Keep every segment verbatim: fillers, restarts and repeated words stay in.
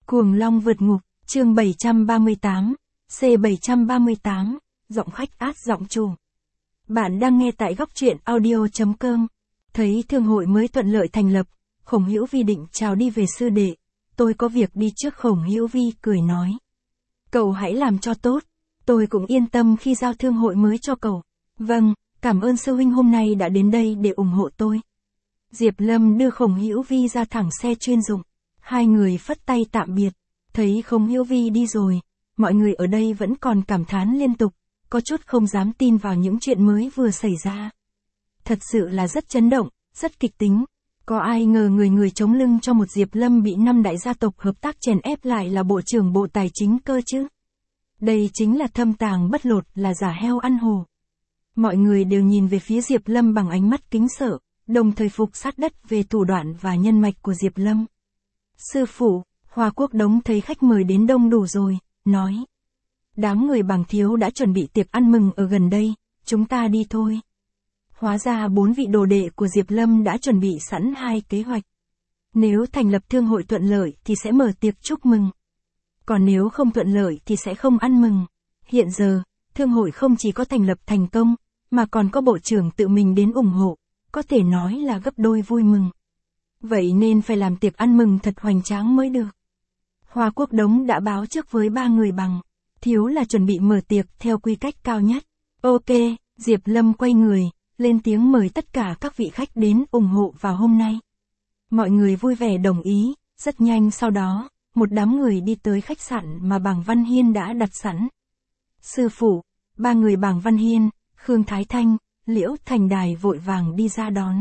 Cuồng Long vượt ngục, chương bảy trăm ba mươi tám, C bảy trăm ba mươi tám, giọng khách át giọng chủ. Bạn đang nghe tại góc truyện audio chấm com. Thấy thương hội mới thuận lợi thành lập, Khổng Hữu Vi định chào đi về sư đệ. Tôi có việc đi trước. Khổng Hữu Vi cười nói. Cậu hãy làm cho tốt, tôi cũng yên tâm khi giao thương hội mới cho cậu. Vâng, cảm ơn sư huynh hôm nay đã đến đây để ủng hộ tôi. Diệp Lâm đưa Khổng Hữu Vi ra thẳng xe chuyên dụng. Hai người phất tay tạm biệt. Thấy Khổng Hữu Vi đi rồi, mọi người ở đây vẫn còn cảm thán liên tục, có chút không dám tin vào những chuyện mới vừa xảy ra. Thật sự là rất chấn động, rất kịch tính. Có ai ngờ người người chống lưng cho một Diệp Lâm bị năm đại gia tộc hợp tác chèn ép lại là Bộ trưởng Bộ Tài chính cơ chứ. Đây chính là thâm tàng bất lột, là giả heo ăn hổ. Mọi người đều nhìn về phía Diệp Lâm bằng ánh mắt kính sợ, đồng thời phục sát đất về thủ đoạn và nhân mạch của Diệp Lâm. Sư phụ, Hoa Quốc Đống thấy khách mời đến đông đủ rồi, nói. Đám người Bàng Thiếu đã chuẩn bị tiệc ăn mừng ở gần đây, chúng ta đi thôi. Hóa ra bốn vị đồ đệ của Diệp Lâm đã chuẩn bị sẵn hai kế hoạch. Nếu thành lập thương hội thuận lợi thì sẽ mở tiệc chúc mừng. Còn nếu không thuận lợi thì sẽ không ăn mừng. Hiện giờ, thương hội không chỉ có thành lập thành công, mà còn có bộ trưởng tự mình đến ủng hộ, có thể nói là gấp đôi vui mừng. Vậy nên phải làm tiệc ăn mừng thật hoành tráng mới được. Hoa Quốc Đống đã báo trước với ba người Bàng Thiếu là chuẩn bị mở tiệc theo quy cách cao nhất. Ok, Diệp Lâm quay người, lên tiếng mời tất cả các vị khách đến ủng hộ vào hôm nay. Mọi người vui vẻ đồng ý, rất nhanh sau đó, một đám người đi tới khách sạn mà Bàng Văn Hiên đã đặt sẵn. Sư phụ, ba người Bàng Văn Hiên, Khương Thái Thanh, Liễu Thành Đài vội vàng đi ra đón.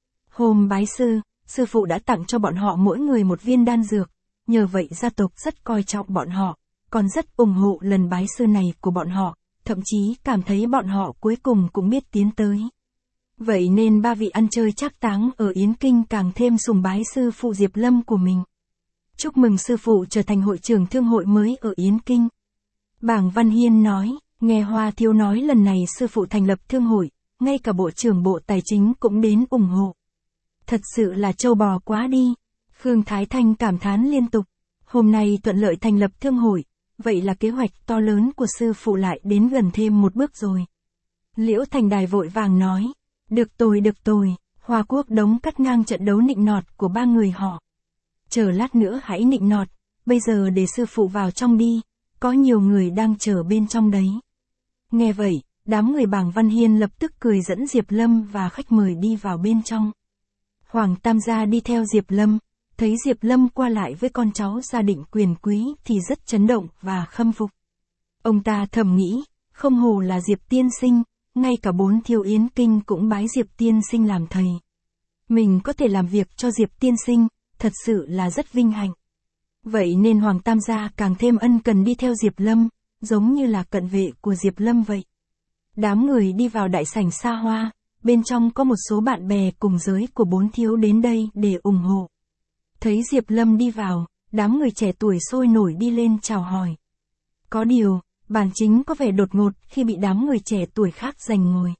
Hôm bái sư, sư phụ đã tặng cho bọn họ mỗi người một viên đan dược, nhờ vậy gia tộc rất coi trọng bọn họ, còn rất ủng hộ lần bái sư này của bọn họ, thậm chí cảm thấy bọn họ cuối cùng cũng biết tiến tới. Vậy nên ba vị ăn chơi trác táng ở Yến Kinh càng thêm sùng bái sư phụ Diệp Lâm của mình. Chúc mừng sư phụ trở thành hội trưởng thương hội mới ở Yến Kinh. Bàng Văn Hiên nói, nghe Hoa Thiếu nói lần này sư phụ thành lập thương hội, ngay cả Bộ trưởng Bộ Tài chính cũng đến ủng hộ. Thật sự là trâu bò quá đi. Khương Thái Thanh cảm thán liên tục. Hôm nay thuận lợi thành lập thương hội, vậy là kế hoạch to lớn của sư phụ lại đến gần thêm một bước rồi. Liễu Thành Đài vội vàng nói. Được tôi được tôi, Hoa Quốc Đống cắt ngang trận đấu nịnh nọt của ba người họ. Chờ lát nữa hãy nịnh nọt, bây giờ để sư phụ vào trong đi, có nhiều người đang chờ bên trong đấy. Nghe vậy, đám người Bàng Văn Hiên lập tức cười dẫn Diệp Lâm và khách mời đi vào bên trong. Hoàng Tam gia đi theo Diệp Lâm, thấy Diệp Lâm qua lại với con cháu gia định quyền quý thì rất chấn động và khâm phục. Ông ta thầm nghĩ, không hổ là Diệp tiên sinh, ngay cả bốn thiếu Yến Kinh cũng bái Diệp tiên sinh làm thầy. Mình có thể làm việc cho Diệp tiên sinh, thật sự là rất vinh hạnh. Vậy nên Hoàng Tam gia càng thêm ân cần đi theo Diệp Lâm, giống như là cận vệ của Diệp Lâm vậy. Đám người đi vào đại sảnh xa hoa, bên trong có một số bạn bè cùng giới của bốn thiếu đến đây để ủng hộ. Thấy Diệp Lâm đi vào, đám người trẻ tuổi sôi nổi đi lên chào hỏi. Có điều, bản chính có vẻ đột ngột khi bị đám người trẻ tuổi khác giành ngồi.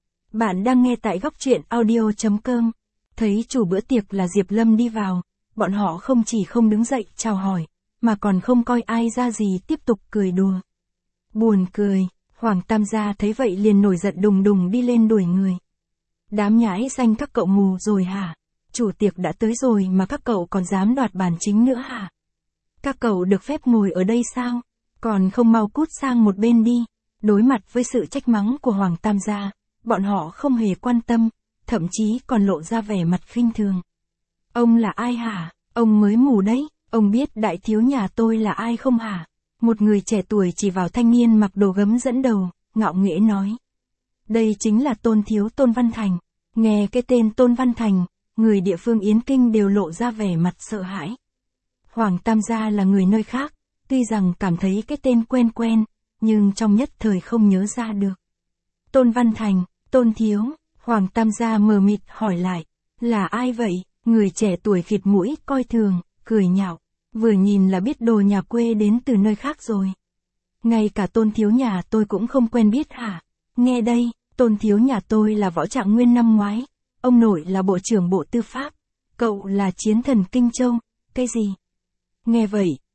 Bạn đang nghe tại góc truyện audio chấm com. Thấy chủ bữa tiệc là Diệp Lâm đi vào, bọn họ không chỉ không đứng dậy chào hỏi, mà còn không coi ai ra gì tiếp tục cười đùa. Buồn cười, Hoàng Tam gia thấy vậy liền nổi giận đùng đùng đi lên đuổi người. Đám nhãi xanh các cậu mù rồi hả? Chủ tiệc đã tới rồi mà các cậu còn dám đoạt bàn chính nữa hả? Các cậu được phép ngồi ở đây sao? Còn không mau cút sang một bên đi. Đối mặt với sự trách mắng của Hoàng Tam gia, bọn họ không hề quan tâm, thậm chí còn lộ ra vẻ mặt khinh thường. Ông là ai hả? Ông mới mù đấy, ông biết đại thiếu nhà tôi là ai không hả? Một người trẻ tuổi chỉ vào thanh niên mặc đồ gấm dẫn đầu, ngạo nghễ nói. Đây chính là Tôn thiếu Tôn Văn Thành. Nghe cái tên Tôn Văn Thành, người địa phương Yến Kinh đều lộ ra vẻ mặt sợ hãi. Hoàng Tam gia là người nơi khác, tuy rằng cảm thấy cái tên quen quen, nhưng trong nhất thời không nhớ ra được. Tôn Văn Thành, Tôn thiếu, Hoàng Tam gia mờ mịt hỏi lại, là ai vậy? Người trẻ tuổi khịt mũi coi thường, cười nhạo, vừa nhìn là biết đồ nhà quê đến từ nơi khác rồi. Ngay cả Tôn thiếu nhà tôi cũng không quen biết hả? Nghe đây, Tôn thiếu nhà tôi là võ trạng nguyên năm ngoái, ông nội là bộ trưởng Bộ Tư pháp, cậu là chiến thần Kinh Châu, cái gì? Nghe vậy,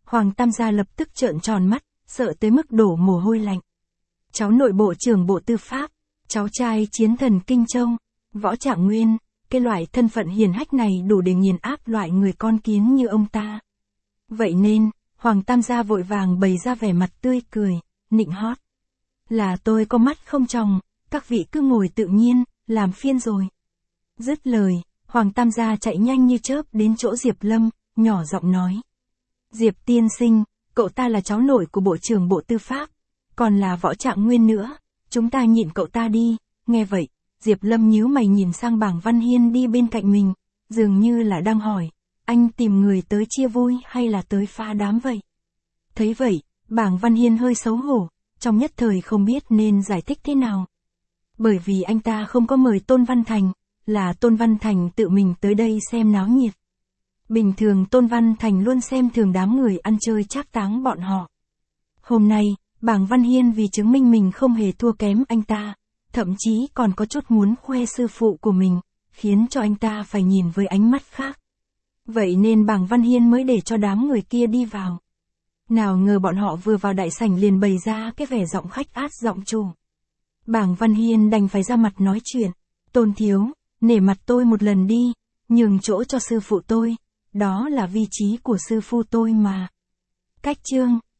Hoàng Tam gia lập tức trợn tròn mắt, sợ tới mức đổ mồ hôi lạnh. Cháu nội bộ trưởng Bộ Tư pháp, cháu trai chiến thần Kinh Châu, Võ Trạng Nguyên, cái loại thân phận hiền hách này đủ để nghiền áp loại người con kiến như ông ta. Vậy nên, Hoàng Tam gia vội vàng bày ra vẻ mặt tươi cười, nịnh hót. Là tôi có mắt không tròng, các vị cứ ngồi tự nhiên, làm phiên rồi. Dứt lời, Hoàng Tam gia chạy nhanh như chớp đến chỗ Diệp Lâm, nhỏ giọng nói. Diệp tiên sinh, cậu ta là cháu nội của Bộ trưởng Bộ Tư pháp, còn là Võ Trạng Nguyên nữa, chúng ta nhịn cậu ta đi. Nghe vậy, Diệp Lâm nhíu mày nhìn sang Bàng Văn Hiên đi bên cạnh mình, dường như là đang hỏi, anh tìm người tới chia vui hay là tới phá đám vậy? Thấy vậy, Bàng Văn Hiên hơi xấu hổ, trong nhất thời không biết nên giải thích thế nào. Bởi vì anh ta không có mời Tôn Văn Thành, là Tôn Văn Thành tự mình tới đây xem náo nhiệt. Bình thường Tôn Văn Thành luôn xem thường đám người ăn chơi trác táng bọn họ. Hôm nay, Bàng Văn Hiên vì chứng minh mình không hề thua kém anh ta, thậm chí còn có chút muốn khoe sư phụ của mình, khiến cho anh ta phải nhìn với ánh mắt khác. Vậy nên Bàng Văn Hiên mới để cho đám người kia đi vào. Nào ngờ bọn họ vừa vào đại sảnh liền bày ra cái vẻ giọng khách át giọng chủ. Bàng Văn Hiên đành phải ra mặt nói chuyện. Tôn thiếu, nể mặt tôi một lần đi, nhường chỗ cho sư phụ tôi, đó là vị trí của sư phụ tôi mà. Cách chương